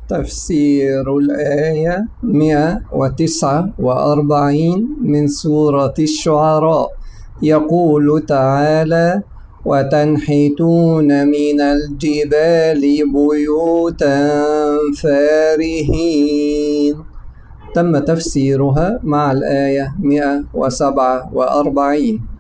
تفسير الآية 149 من سورة الشعراء. يقول تعالى: وتنحتون من الجبال بيوتا فارهين. تم تفسيرها مع الآية 147.